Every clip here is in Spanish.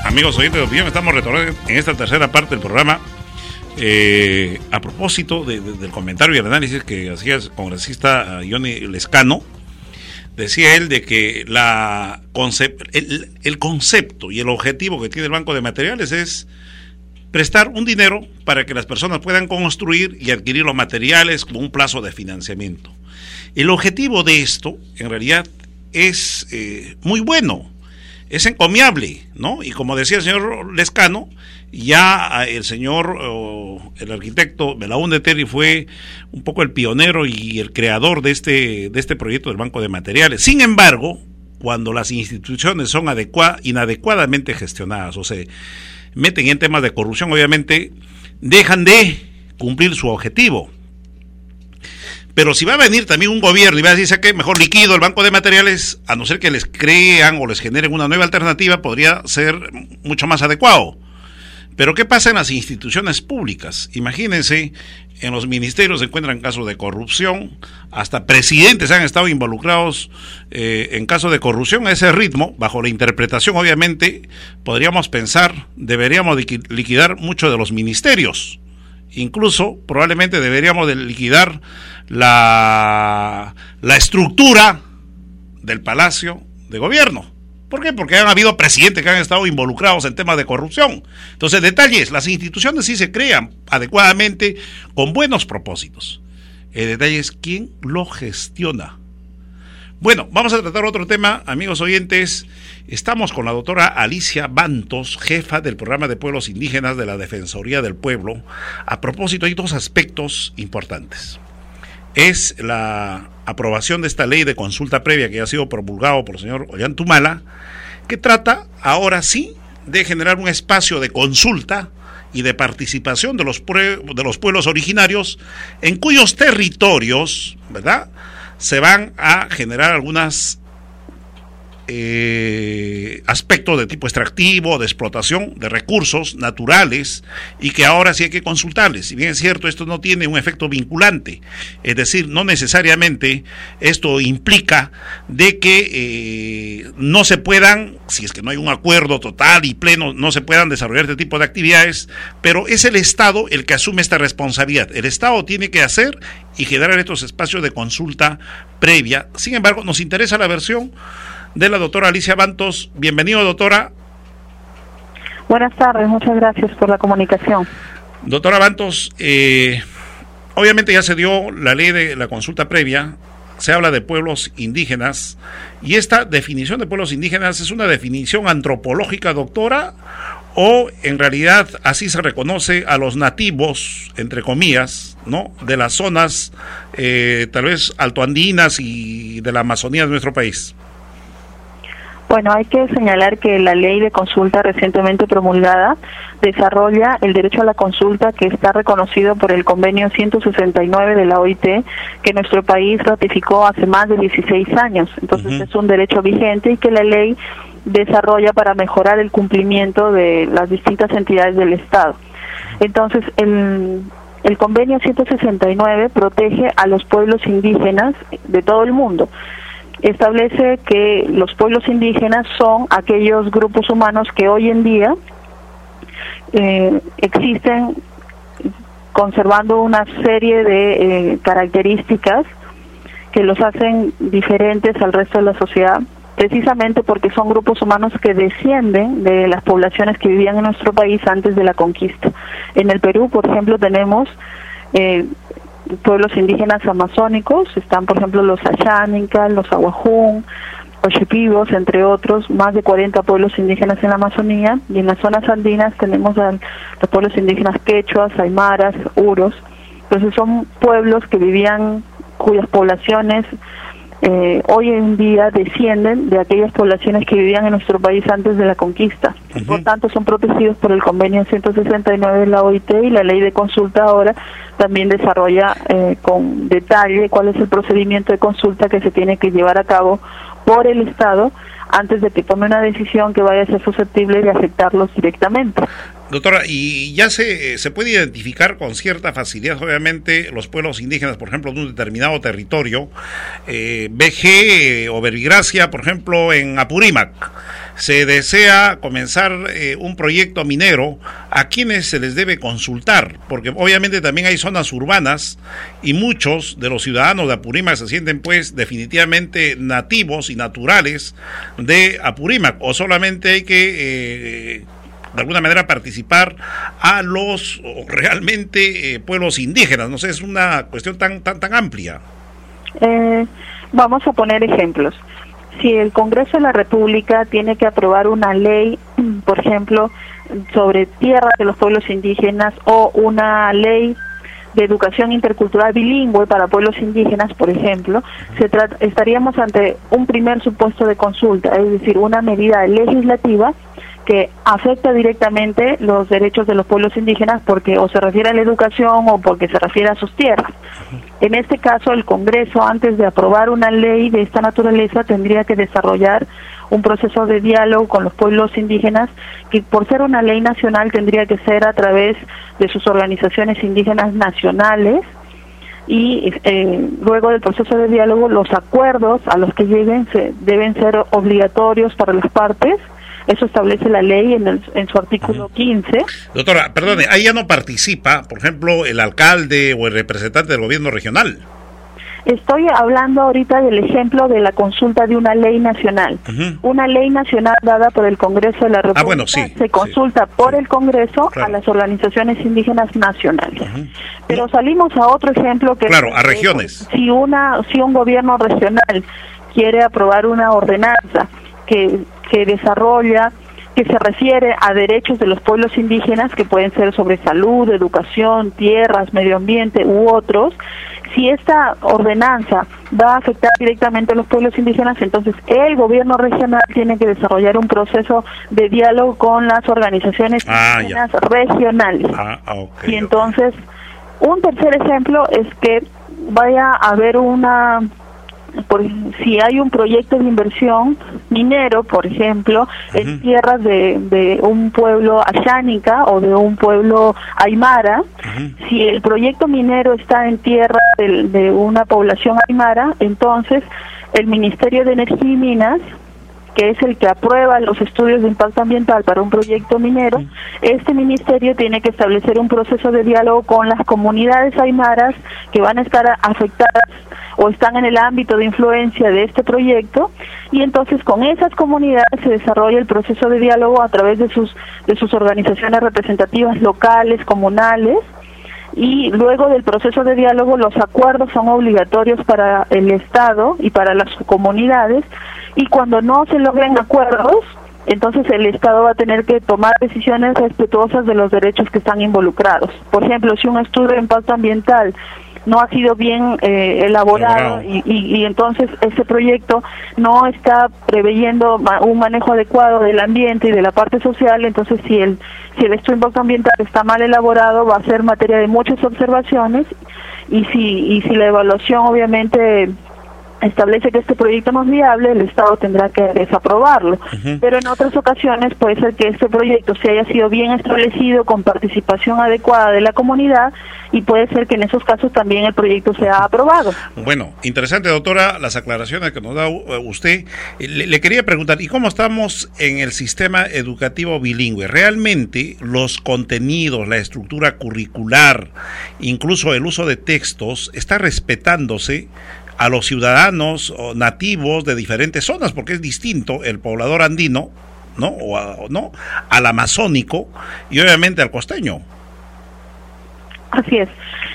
amigos oyentes de Opinión, estamos retornando en esta tercera parte del programa. A propósito del comentario y el análisis que hacía el congresista Johnny Lescano, decía él de que el concepto y el objetivo que tiene el Banco de Materiales es prestar un dinero para que las personas puedan construir y adquirir los materiales con un plazo de financiamiento. El objetivo de esto, en realidad, es muy bueno, es encomiable, ¿no? Y como decía el señor Lescano, ya el señor, el arquitecto Belaúnde Terry fue un poco el pionero y el creador de este proyecto del Banco de Materiales. Sin embargo, cuando las instituciones son inadecuadamente gestionadas o se meten en temas de corrupción, obviamente dejan de cumplir su objetivo. Pero si va a venir también un gobierno y va a decir que mejor liquido el Banco de Materiales, a no ser que les crean o les generen una nueva alternativa, podría ser mucho más adecuado. Pero ¿qué pasa en las instituciones públicas? Imagínense, en los ministerios se encuentran casos de corrupción, hasta presidentes han estado involucrados en casos de corrupción. A ese ritmo, bajo la interpretación, obviamente, podríamos pensar, deberíamos liquidar mucho de los ministerios. Incluso, probablemente deberíamos de liquidar la estructura del Palacio de Gobierno. ¿Por qué? Porque han habido presidentes que han estado involucrados en temas de corrupción. Entonces, detalles, las instituciones sí se crean adecuadamente con buenos propósitos. El detalle es quién lo gestiona. Bueno, vamos a tratar otro tema, amigos oyentes. Estamos con la doctora Alicia Bantos, jefa del programa de pueblos indígenas de la Defensoría del Pueblo. A propósito, hay dos aspectos importantes. Es la aprobación de esta ley de consulta previa que ha sido promulgado por el señor Ollantumala, que trata ahora sí de generar un espacio de consulta y de participación de los pueblos originarios en cuyos territorios, ¿verdad?, se van a generar algunas aspectos de tipo extractivo, de explotación de recursos naturales, y que ahora sí hay que consultarles. Si bien es cierto, esto no tiene un efecto vinculante, es decir, no necesariamente esto implica de que no se puedan, si es que no hay un acuerdo total y pleno, no se puedan desarrollar este tipo de actividades, pero es el Estado el que asume esta responsabilidad. El Estado tiene que hacer y generar estos espacios de consulta previa. Sin embargo, nos interesa la versión de la doctora Alicia Bantos. Bienvenido, doctora. Buenas tardes, muchas gracias por la comunicación. Doctora Bantos, obviamente ya se dio la ley de la consulta previa, se habla de pueblos indígenas, y esta definición de pueblos indígenas es una definición antropológica, doctora, o en realidad así se reconoce a los nativos, entre comillas, ¿no?, de las zonas tal vez altoandinas y de la Amazonía de nuestro país. Bueno, hay que señalar que la ley de consulta recientemente promulgada desarrolla el derecho a la consulta, que está reconocido por el convenio 169 de la OIT, que nuestro país ratificó hace más de 16 años. Entonces es un derecho vigente y que la ley desarrolla para mejorar el cumplimiento de las distintas entidades del Estado. Entonces, el convenio 169 protege a los pueblos indígenas de todo el mundo. Establece que los pueblos indígenas son aquellos grupos humanos que hoy en día existen conservando una serie de características que los hacen diferentes al resto de la sociedad, precisamente porque son grupos humanos que descienden de las poblaciones que vivían en nuestro país antes de la conquista. En el Perú, por ejemplo, tenemos pueblos indígenas amazónicos, están por ejemplo los Asháninkas, los Aguajún, los Shipibos, entre otros, más de 40 pueblos indígenas en la Amazonía, y en las zonas andinas tenemos a los pueblos indígenas quechuas, aymaras, uros. Entonces son pueblos que vivían, cuyas poblaciones hoy en día descienden de aquellas poblaciones que vivían en nuestro país antes de la conquista. Por tanto, son protegidos por el convenio 169 de la OIT, y la ley de consulta ahora también desarrolla con detalle cuál es el procedimiento de consulta que se tiene que llevar a cabo por el Estado antes de que tome una decisión que vaya a ser susceptible de afectarlos directamente. Doctora, y ya se puede identificar con cierta facilidad, obviamente, los pueblos indígenas, por ejemplo, de un determinado territorio, BG o Verbigracia, por ejemplo, en Apurímac. Se desea comenzar un proyecto minero, ¿a quiénes se les debe consultar? Porque obviamente también hay zonas urbanas y muchos de los ciudadanos de Apurímac se sienten pues definitivamente nativos y naturales de Apurímac, o solamente hay que de alguna manera participar a los realmente pueblos indígenas. No sé, es una cuestión tan amplia. Vamos a poner ejemplos. Si el Congreso de la República tiene que aprobar una ley, por ejemplo, sobre tierras de los pueblos indígenas, o una ley de educación intercultural bilingüe para pueblos indígenas, por ejemplo, estaríamos ante un primer supuesto de consulta, es decir, una medida legislativa que afecta directamente los derechos de los pueblos indígenas, porque o se refiere a la educación o porque se refiere a sus tierras. En este caso, el Congreso, antes de aprobar una ley de esta naturaleza, tendría que desarrollar un proceso de diálogo con los pueblos indígenas, que por ser una ley nacional tendría que ser a través de sus organizaciones indígenas nacionales, y luego del proceso de diálogo, los acuerdos a los que lleguen deben ser obligatorios para las partes. Eso establece la ley en su artículo 15. Doctora, perdone, ahí ya no participa, por ejemplo, el alcalde o el representante del gobierno regional. Estoy hablando ahorita del ejemplo de la consulta de una ley nacional. Una ley nacional dada por el Congreso de la República se consulta por el Congreso a las organizaciones indígenas nacionales. Pero salimos a otro ejemplo que a regiones. Si un gobierno regional quiere aprobar una ordenanza que desarrolla, que se refiere a derechos de los pueblos indígenas, que pueden ser sobre salud, educación, tierras, medio ambiente u otros, si esta ordenanza va a afectar directamente a los pueblos indígenas, entonces el gobierno regional tiene que desarrollar un proceso de diálogo con las organizaciones indígenas regionales. Y entonces, un tercer ejemplo es que vaya a haber si hay un proyecto de inversión minero, por ejemplo, en tierras de un pueblo ashánica o de un pueblo aymara, si el proyecto minero está en tierra de una población aymara, entonces el Ministerio de Energía y Minas, que es el que aprueba los estudios de impacto ambiental para un proyecto minero, este ministerio tiene que establecer un proceso de diálogo con las comunidades aymaras que van a estar afectadas o están en el ámbito de influencia de este proyecto, y entonces con esas comunidades se desarrolla el proceso de diálogo a través de sus organizaciones representativas locales, comunales, y luego del proceso de diálogo los acuerdos son obligatorios para el Estado y para las comunidades, y cuando no se logren acuerdos, entonces el Estado va a tener que tomar decisiones respetuosas de los derechos que están involucrados. Por ejemplo, si un estudio de impacto ambiental no ha sido bien elaborado y entonces ese proyecto no está preveyendo un manejo adecuado del ambiente y de la parte social, entonces si el estudio de impacto ambiental está mal elaborado, va a ser materia de muchas observaciones, y si la evaluación obviamente establece que este proyecto no es viable, el Estado tendrá que desaprobarlo. Pero en otras ocasiones puede ser que este proyecto se haya sido bien establecido, con participación adecuada de la comunidad, y puede ser que en esos casos también el proyecto sea aprobado. Bueno, interesante, doctora, las aclaraciones que nos da usted. Le quería preguntar, ¿y cómo estamos en el sistema educativo bilingüe? ¿Realmente los contenidos, la estructura curricular, incluso el uso de textos, está respetándose a los ciudadanos nativos de diferentes zonas? Porque es distinto el poblador andino, ¿no? Al amazónico y obviamente al costeño. Así es.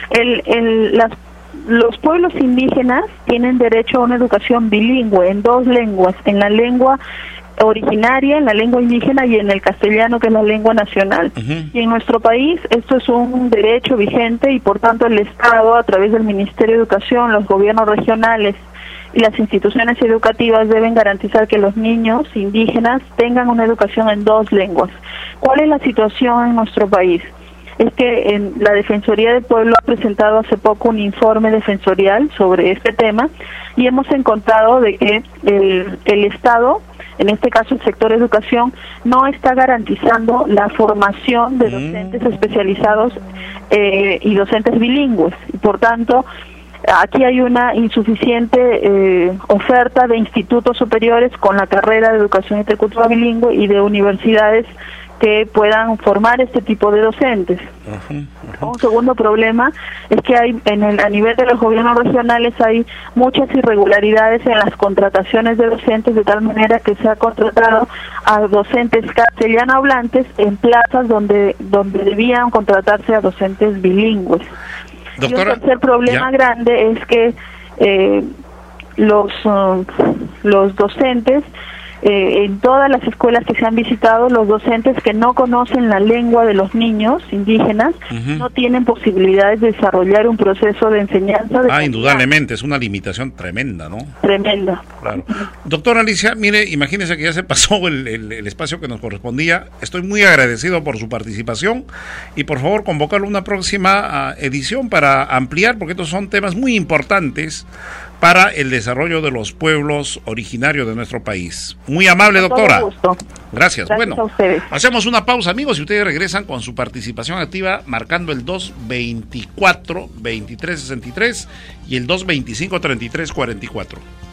Los pueblos indígenas tienen derecho a una educación bilingüe en dos lenguas, en la lengua originaria, en la lengua indígena, y en el castellano, que es la lengua nacional. Y en nuestro país esto es un derecho vigente, y por tanto el Estado, a través del Ministerio de Educación, los gobiernos regionales y las instituciones educativas deben garantizar que los niños indígenas tengan una educación en dos lenguas. ¿Cuál es la situación en nuestro país? Es que la Defensoría del Pueblo ha presentado hace poco un informe defensorial sobre este tema, y hemos encontrado de que el Estado en este caso el sector educación, no está garantizando la formación de docentes especializados y docentes bilingües. Y por tanto, aquí hay una insuficiente oferta de institutos superiores con la carrera de educación intercultural bilingüe y de universidades que puedan formar este tipo de docentes. Un segundo problema es que hay a nivel de los gobiernos regionales hay muchas irregularidades en las contrataciones de docentes, de tal manera que se ha contratado a docentes castellano hablantes en plazas donde debían contratarse a docentes bilingües. Doctora, y el tercer problema grande es que los docentes, en todas las escuelas que se han visitado, los docentes que no conocen la lengua de los niños indígenas no tienen posibilidades de desarrollar un proceso de enseñanza. Indudablemente, es una limitación tremenda, ¿no? Tremenda. Claro. Doctora Alicia, mire, imagínese que ya se pasó el espacio que nos correspondía. Estoy muy agradecido por su participación y por favor convocarlo a una próxima edición para ampliar, porque estos son temas muy importantes para el desarrollo de los pueblos originarios de nuestro país. Muy amable, doctora. Gracias. Bueno, hacemos una pausa, amigos, y ustedes regresan con su participación activa marcando el 224-2363 y el 225-3344.